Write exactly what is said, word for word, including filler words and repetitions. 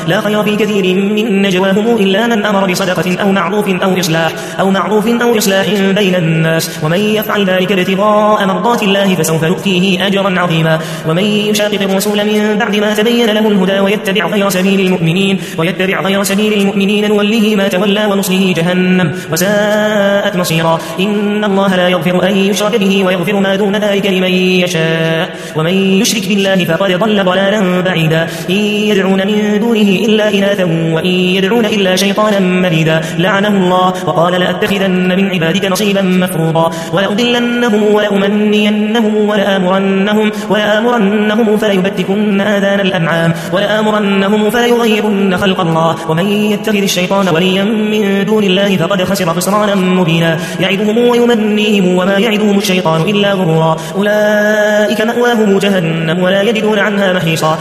لا خير في كثير من نجواهم إلا من أمر بصدقة أو معروف أو إصلاح أو معروف أو إصلاح بين الناس ومن يفعل ذلك ابتغاء مرضات الله فسوف نؤتيه أجرا عظيما. ومن يشاقق الرسول من بعد ما تبين له الهدى ويتبع غير سبيل المؤمنين ويتبع غير سبيل المؤمنين نوله ما تولى ونصله جهنم وساءت مصيرا. إن الله لا يغفر أن يشرك به ويغفر ما دون ذلك لمن يشاء ومن يشرك بالله فقد ضل ضلالا بعيدا. إن يدعون من دونه إلا إناثا وإن يدعون إلا شيطانا مريدا لعنه الله وقال لأتخذن من عبادك نصيبا مفروضا ولأضلنهم ولأمنينهم ولآمرنهم ولآمرنهم فليبتكن آذان الأنعام ولآمرنهم فليغيرن خلق الله ومن يتخذ الشيطان وليا من دون الله فقد خسر خسرانا مبينا. يعدهم ويمنيهم وما يعدهم الشيطان إلا غرورا. أولئك مأواهم جهنم ولا يجدون عنها محيصا.